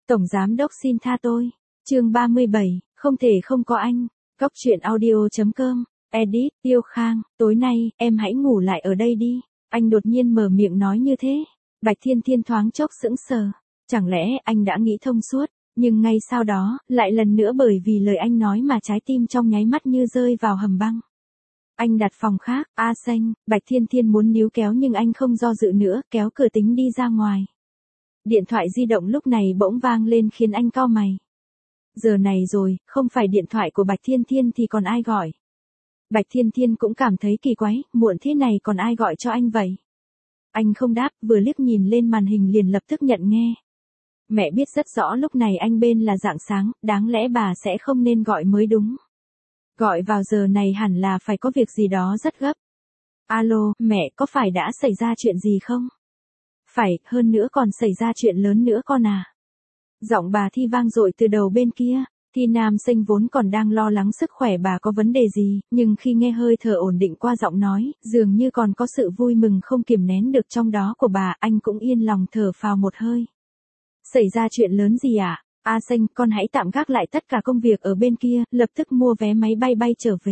Tổng giám đốc xin tha tôi. Chương 37, không thể không có anh. Góc truyện audio.com. Edit, Tiêu Khang, tối nay, em hãy ngủ lại ở đây đi. Anh đột nhiên mở miệng nói như thế. Bạch Thiên Thiên thoáng chốc sững sờ. Chẳng lẽ anh đã nghĩ thông suốt, nhưng ngay sau đó, lại lần nữa bởi vì lời anh nói mà trái tim trong nháy mắt như rơi vào hầm băng. Anh đặt phòng khác, A Xanh, Bạch Thiên Thiên muốn níu kéo nhưng anh không do dự nữa, kéo cửa tính đi ra ngoài. Điện thoại di động lúc này bỗng vang lên khiến anh cau mày. Giờ này rồi, không phải điện thoại của Bạch Thiên Thiên thì còn ai gọi. Bạch Thiên Thiên cũng cảm thấy kỳ quái, muộn thế này còn ai gọi cho anh vậy? Anh không đáp, vừa liếc nhìn lên màn hình liền lập tức nhận nghe. Mẹ biết rất rõ lúc này anh bên là rạng sáng, đáng lẽ bà sẽ không nên gọi mới đúng. Gọi vào giờ này hẳn là phải có việc gì đó rất gấp. Alo, mẹ, có phải đã xảy ra chuyện gì không? Phải, hơn nữa còn xảy ra chuyện lớn nữa con à. Giọng bà Thi vang dội từ đầu bên kia. Thi Nam Sinh vốn còn đang lo lắng sức khỏe bà có vấn đề gì, nhưng khi nghe hơi thở ổn định qua giọng nói, dường như còn có sự vui mừng không kiềm nén được trong đó của bà, anh cũng yên lòng thở phào một hơi. Xảy ra chuyện lớn gì ạ? A Sinh, con hãy tạm gác lại tất cả công việc ở bên kia, lập tức mua vé máy bay bay trở về.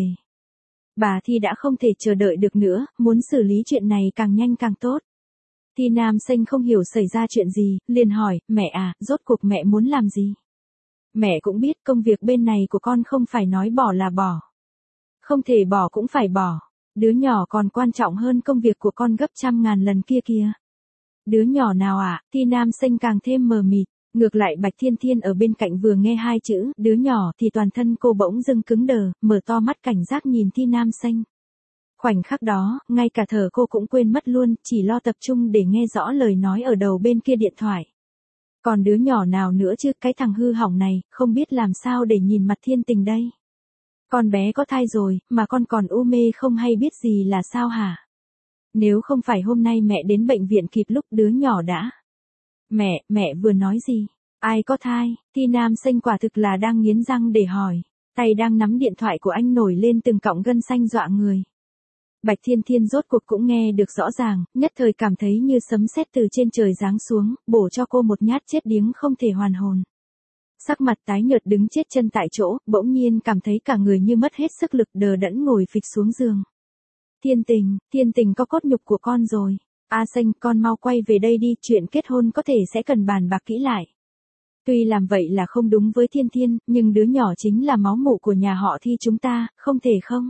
Bà Thi đã không thể chờ đợi được nữa, muốn xử lý chuyện này càng nhanh càng tốt. Thi Nam Sinh không hiểu xảy ra chuyện gì, liền hỏi, mẹ à, rốt cuộc mẹ muốn làm gì? Mẹ cũng biết công việc bên này của con không phải nói bỏ là bỏ. Không thể bỏ cũng phải bỏ. Đứa nhỏ còn quan trọng hơn công việc của con gấp trăm ngàn lần kia kìa. Đứa nhỏ nào ạ? Thi Nam Sinh càng thêm mờ mịt. Ngược lại Bạch Thiên Thiên ở bên cạnh vừa nghe hai chữ, đứa nhỏ thì toàn thân cô bỗng dưng cứng đờ, mở to mắt cảnh giác nhìn Thi Nam Sinh. Khoảnh khắc đó, ngay cả thở cô cũng quên mất luôn, chỉ lo tập trung để nghe rõ lời nói ở đầu bên kia điện thoại. Còn đứa nhỏ nào nữa chứ, cái thằng hư hỏng này, không biết làm sao để nhìn mặt Thiên Tình đây. Con bé có thai rồi, mà con còn u mê không hay biết gì là sao hả? Nếu không phải hôm nay mẹ đến bệnh viện kịp lúc đứa nhỏ đã. Mẹ vừa nói gì? Ai có thai? Thi Nam Sinh quả thực là đang nghiến răng để hỏi. Tay đang nắm điện thoại của anh nổi lên từng cọng gân xanh dọa người. Bạch Thiên Thiên rốt cuộc cũng nghe được rõ ràng, nhất thời cảm thấy như sấm sét từ trên trời giáng xuống, bổ cho cô một nhát chết điếng không thể hoàn hồn. Sắc mặt tái nhợt đứng chết chân tại chỗ, bỗng nhiên cảm thấy cả người như mất hết sức lực đờ đẫn ngồi phịch xuống giường. Thiên Tình có cốt nhục của con rồi. A Xanh, con mau quay về đây đi, chuyện kết hôn có thể sẽ cần bàn bạc kỹ lại. Tuy làm vậy là không đúng với Thiên Thiên, nhưng đứa nhỏ chính là máu mủ của nhà họ Thi chúng ta, không thể không.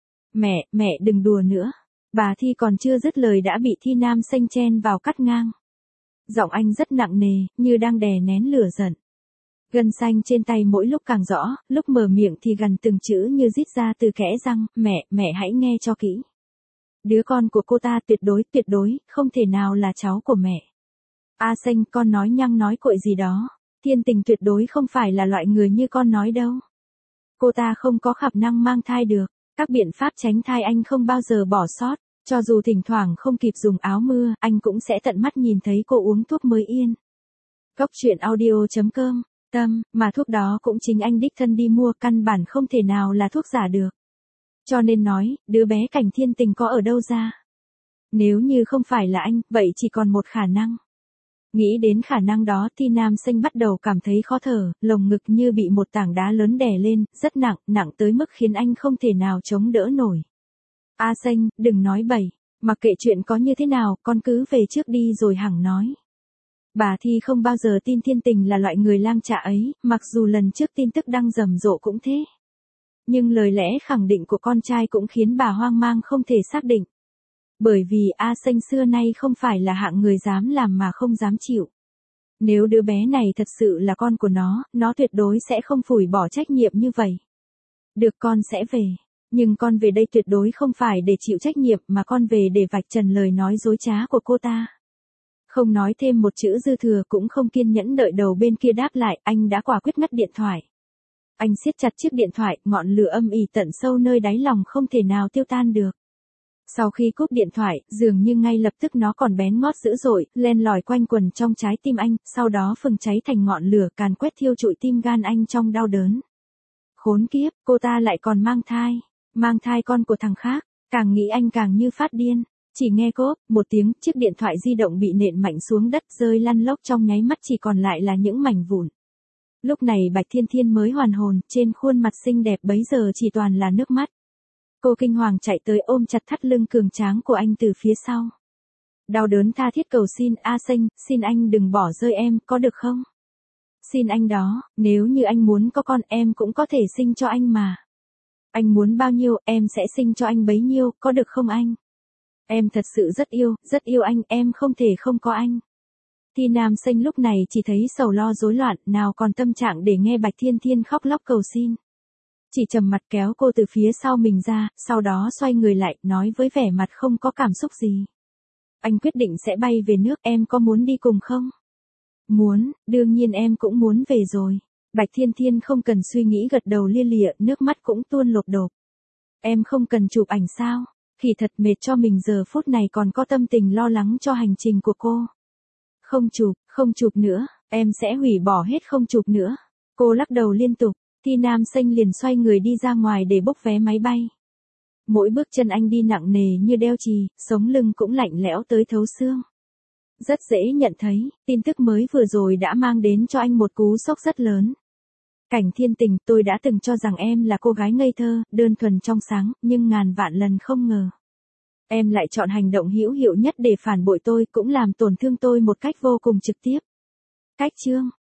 Mẹ đừng đùa nữa. Bà Thi còn chưa dứt lời đã bị Thi Nam Sinh chen vào cắt ngang. Giọng anh rất nặng nề, như đang đè nén lửa giận. Gân xanh trên tay mỗi lúc càng rõ, lúc mở miệng thì gần từng chữ như rít ra từ kẽ răng, mẹ hãy nghe cho kỹ. Đứa con của cô ta tuyệt đối, không thể nào là cháu của mẹ. A Xanh, con nói nhăng nói cội gì đó. Thiên Tình tuyệt đối không phải là loại người như con nói đâu. Cô ta không có khả năng mang thai được. Các biện pháp tránh thai anh không bao giờ bỏ sót. Cho dù thỉnh thoảng không kịp dùng áo mưa, anh cũng sẽ tận mắt nhìn thấy cô uống thuốc mới yên. Góc truyện audio.com. Mà thuốc đó cũng chính anh đích thân đi mua, căn bản không thể nào là thuốc giả được. Cho nên nói, đứa bé Cảnh Thiên Tình có ở đâu ra? Nếu như không phải là anh, vậy chỉ còn một khả năng. Nghĩ đến khả năng đó thì Nam Sinh bắt đầu cảm thấy khó thở, lồng ngực như bị một tảng đá lớn đè lên, rất nặng tới mức khiến anh không thể nào chống đỡ nổi. A Sinh, đừng nói bậy, mặc kệ chuyện có như thế nào, con cứ về trước đi rồi hẳn nói. Bà Thi không bao giờ tin Thiên Tình là loại người lang trạ ấy, mặc dù lần trước tin tức đăng rầm rộ cũng thế. Nhưng lời lẽ khẳng định của con trai cũng khiến bà hoang mang không thể xác định. Bởi vì A Sinh xưa nay không phải là hạng người dám làm mà không dám chịu. Nếu đứa bé này thật sự là con của nó tuyệt đối sẽ không phủi bỏ trách nhiệm như vậy. Được, con sẽ về. Nhưng con về đây tuyệt đối không phải để chịu trách nhiệm mà con về để vạch trần lời nói dối trá của cô ta. Không nói thêm một chữ dư thừa cũng không kiên nhẫn đợi đầu bên kia đáp lại, anh đã quả quyết ngắt điện thoại. Anh siết chặt chiếc điện thoại, ngọn lửa âm ỉ tận sâu nơi đáy lòng không thể nào tiêu tan được. Sau khi cúp điện thoại, dường như ngay lập tức nó còn bén ngót dữ dội, len lỏi quanh quần trong trái tim anh, sau đó phừng cháy thành ngọn lửa càn quét thiêu trụi tim gan anh trong đau đớn. Khốn kiếp, cô ta lại còn mang thai con của thằng khác, càng nghĩ anh càng như phát điên. Chỉ nghe cốp, một tiếng, chiếc điện thoại di động bị nện mạnh xuống đất rơi lăn lóc trong nháy mắt chỉ còn lại là những mảnh vụn. Lúc này Bạch Thiên Thiên mới hoàn hồn, trên khuôn mặt xinh đẹp bấy giờ chỉ toàn là nước mắt. Cô kinh hoàng chạy tới ôm chặt thắt lưng cường tráng của anh từ phía sau. Đau đớn tha thiết cầu xin, A Xanh, xin anh đừng bỏ rơi em, có được không? Xin anh đó, nếu như anh muốn có con em cũng có thể sinh cho anh mà. Anh muốn bao nhiêu em sẽ sinh cho anh bấy nhiêu, có được không anh? Em thật sự rất yêu anh, em không thể không có anh. Thì Nam Xanh lúc này chỉ thấy sầu lo rối loạn, nào còn tâm trạng để nghe Bạch Thiên Thiên khóc lóc cầu xin. Chỉ trầm mặt kéo cô từ phía sau mình ra, sau đó xoay người lại, nói với vẻ mặt không có cảm xúc gì. Anh quyết định sẽ bay về nước, em có muốn đi cùng không? Muốn, đương nhiên em cũng muốn về rồi. Bạch Thiên Thiên không cần suy nghĩ gật đầu lia lịa, nước mắt cũng tuôn lột đột. Em không cần chụp ảnh sao? Khỉ thật mệt cho mình giờ phút này còn có tâm tình lo lắng cho hành trình của cô. Không chụp nữa, em sẽ hủy bỏ hết không chụp nữa. Cô lắc đầu liên tục, Thi Nam Xanh liền xoay người đi ra ngoài để bốc vé máy bay. Mỗi bước chân anh đi nặng nề như đeo chì, sống lưng cũng lạnh lẽo tới thấu xương. Rất dễ nhận thấy, tin tức mới vừa rồi đã mang đến cho anh một cú sốc rất lớn. Cảnh Thiên Tình, tôi đã từng cho rằng em là cô gái ngây thơ, đơn thuần trong sáng, nhưng ngàn vạn lần không ngờ. Em lại chọn hành động hữu hiệu nhất để phản bội tôi, cũng làm tổn thương tôi một cách vô cùng trực tiếp. Cách chương